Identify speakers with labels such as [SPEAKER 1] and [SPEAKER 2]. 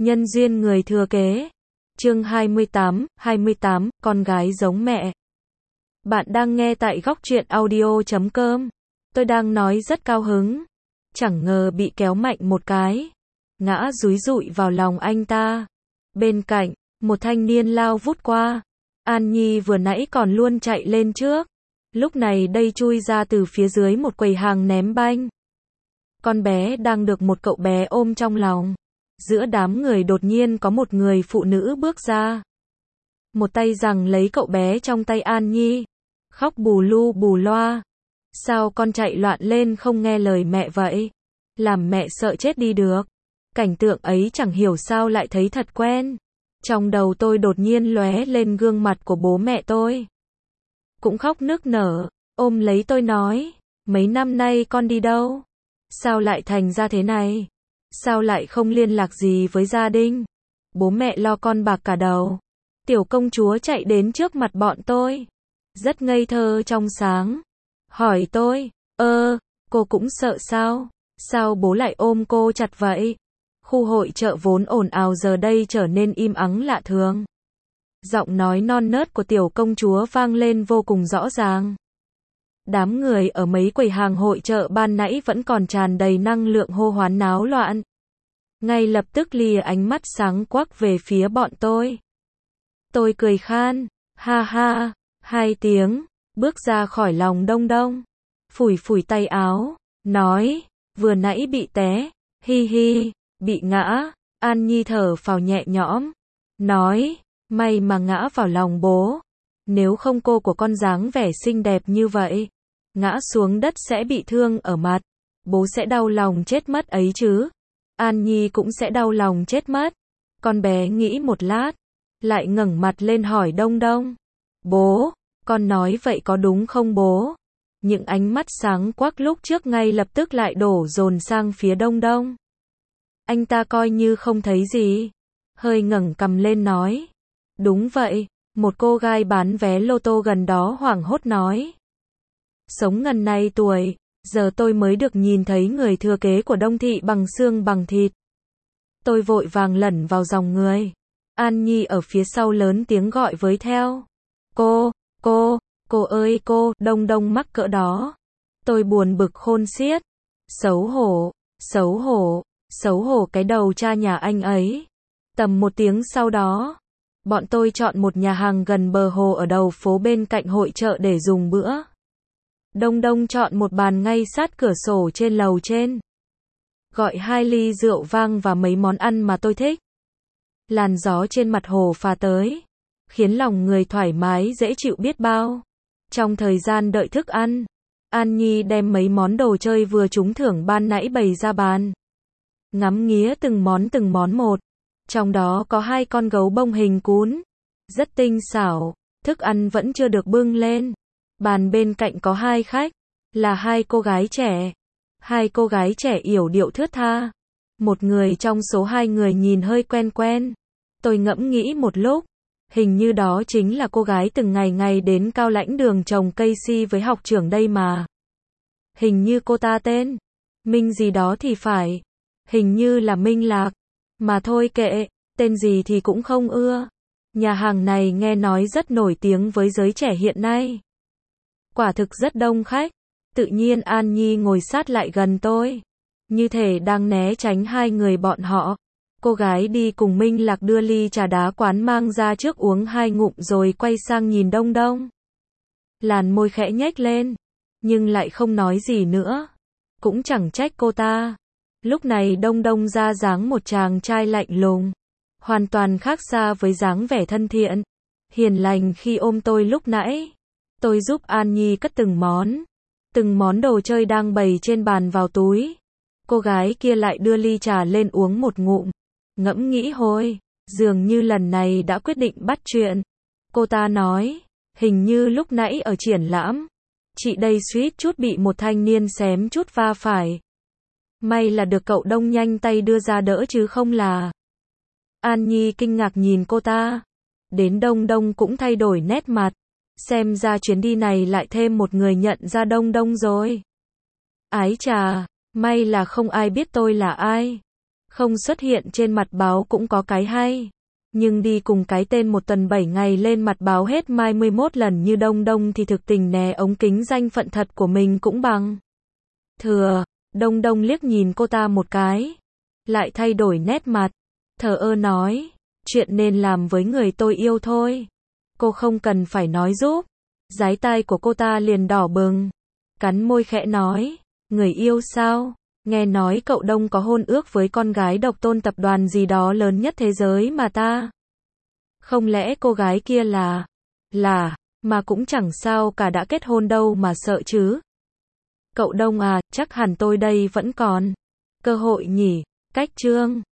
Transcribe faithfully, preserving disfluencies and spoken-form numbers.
[SPEAKER 1] Nhân duyên người thừa kế. Chương hai mươi tám, hai mươi tám, con gái giống mẹ. Bạn đang nghe tại góc truyện audio chấm com. Tôi đang nói rất cao hứng. Chẳng ngờ bị kéo mạnh một cái. Ngã dúi dụi vào lòng anh ta. Bên cạnh, một thanh niên lao vút qua. An Nhi vừa nãy còn luôn chạy lên trước. Lúc này đây chui ra từ phía dưới một quầy hàng ném banh. Con bé đang được một cậu bé ôm trong lòng. Giữa đám người đột nhiên có một người phụ nữ bước ra. Một tay giằng lấy cậu bé trong tay An Nhi. Khóc bù lu bù loa. Sao con chạy loạn lên không nghe lời mẹ vậy? Làm mẹ sợ chết đi được. Cảnh tượng ấy chẳng hiểu sao lại thấy thật quen. Trong đầu tôi đột nhiên lóe lên gương mặt của bố mẹ tôi. Cũng khóc nức nở, ôm lấy tôi nói, mấy năm nay con đi đâu? Sao lại thành ra thế này? Sao lại không liên lạc gì với gia đình? Bố mẹ lo con bạc cả đầu. Tiểu công chúa chạy đến trước mặt bọn tôi. Rất ngây thơ trong sáng. Hỏi tôi, ơ, cô cũng sợ sao? Sao bố lại ôm cô chặt vậy? Khu hội chợ vốn ồn ào giờ đây trở nên im ắng lạ thường. Giọng nói non nớt của tiểu công chúa vang lên vô cùng rõ ràng. Đám người ở mấy quầy hàng hội chợ ban nãy vẫn còn tràn đầy năng lượng hô hoán náo loạn. Ngay lập tức lìa ánh mắt sáng quắc về phía bọn tôi. Tôi cười khan, ha ha, hai tiếng, bước ra khỏi lòng Đông Đông. Phủi phủi tay áo, nói, vừa nãy bị té, hi hi, bị ngã. An Nhi thở phào nhẹ nhõm, nói, may mà ngã vào lòng bố. Nếu không cô của con dáng vẻ xinh đẹp như vậy, ngã xuống đất sẽ bị thương ở mặt. Bố sẽ đau lòng chết mất ấy chứ. An Nhi cũng sẽ đau lòng chết mất. Con bé nghĩ một lát, lại ngẩng mặt lên hỏi Đông Đông. Bố, con nói vậy có đúng không bố? Những ánh mắt sáng quắc lúc trước ngay lập tức lại đổ dồn sang phía Đông Đông. Anh ta coi như không thấy gì. Hơi ngẩng cằm lên nói. Đúng vậy, một cô gái bán vé lô tô gần đó hoảng hốt nói. Sống ngần này tuổi, giờ tôi mới được nhìn thấy người thừa kế của Đông Thị bằng xương bằng thịt. Tôi vội vàng lẩn vào dòng người. An Nhi ở phía sau lớn tiếng gọi với theo. Cô, cô, cô ơi cô, Đông Đông mắc cỡ đó. Tôi buồn bực khôn xiết. Xấu hổ, xấu hổ, xấu hổ cái đầu cha nhà anh ấy. Tầm một tiếng sau đó, bọn tôi chọn một nhà hàng gần bờ hồ ở đầu phố bên cạnh hội chợ để dùng bữa. Đông Đông chọn một bàn ngay sát cửa sổ trên lầu trên. Gọi hai ly rượu vang và mấy món ăn mà tôi thích. Làn gió trên mặt hồ phả tới, khiến lòng người thoải mái dễ chịu biết bao. Trong thời gian đợi thức ăn, An Nhi đem mấy món đồ chơi vừa trúng thưởng ban nãy bày ra bàn. Ngắm nghía từng món từng món một. Trong đó có hai con gấu bông hình cún. Rất tinh xảo, thức ăn vẫn chưa được bưng lên. Bàn bên cạnh có hai khách, là hai cô gái trẻ. Hai cô gái trẻ yểu điệu thướt tha. Một người trong số hai người nhìn hơi quen quen. Tôi ngẫm nghĩ một lúc, hình như đó chính là cô gái từng ngày ngày đến Cao Lãnh Đường trồng cây si với học trưởng đây mà. Hình như cô ta tên Minh gì đó thì phải. Hình như là Minh Lạc. Mà thôi kệ, tên gì thì cũng không ưa. Nhà hàng này nghe nói rất nổi tiếng với giới trẻ hiện nay. Quả thực rất đông khách. Tự nhiên An Nhi ngồi sát lại gần tôi, như thể đang né tránh hai người bọn họ. Cô gái đi cùng Minh Lạc đưa ly trà đá quán mang ra trước uống hai ngụm rồi quay sang nhìn Đông Đông. Làn môi khẽ nhếch lên, nhưng lại không nói gì nữa. Cũng chẳng trách cô ta. Lúc này Đông Đông ra dáng một chàng trai lạnh lùng, hoàn toàn khác xa với dáng vẻ thân thiện, hiền lành khi ôm tôi lúc nãy. Tôi giúp An Nhi cất từng món, từng món đồ chơi đang bày trên bàn vào túi. Cô gái kia lại đưa ly trà lên uống một ngụm, ngẫm nghĩ hồi, dường như lần này đã quyết định bắt chuyện. Cô ta nói, hình như lúc nãy ở triển lãm, chị đây suýt chút bị một thanh niên xém chút va phải. May là được cậu Đông nhanh tay đưa ra đỡ chứ không là. An Nhi kinh ngạc nhìn cô ta. Đến Đông Đông cũng thay đổi nét mặt. Xem ra chuyến đi này lại thêm một người nhận ra Đông Đông rồi. Ái chà, may là không ai biết tôi là ai. Không xuất hiện trên mặt báo cũng có cái hay. Nhưng đi cùng cái tên một tuần bảy ngày lên mặt báo hết hai mươi mốt lần như Đông Đông thì thực tình né ống kính danh phận thật của mình cũng bằng. Thừa, Đông Đông liếc nhìn cô ta một cái. Lại thay đổi nét mặt. Thờ ơ nói. Chuyện nên làm với người tôi yêu thôi. Cô không cần phải nói giúp. Dái tai của cô ta liền đỏ bừng. Cắn môi khẽ nói. Người yêu sao? Nghe nói cậu Đông có hôn ước với con gái độc tôn tập đoàn gì đó lớn nhất thế giới mà ta. Không lẽ cô gái kia là... Là... Mà cũng chẳng sao cả đã kết hôn đâu mà sợ chứ. Cậu Đông à, chắc hẳn tôi đây vẫn còn cơ hội nhỉ. Cách chương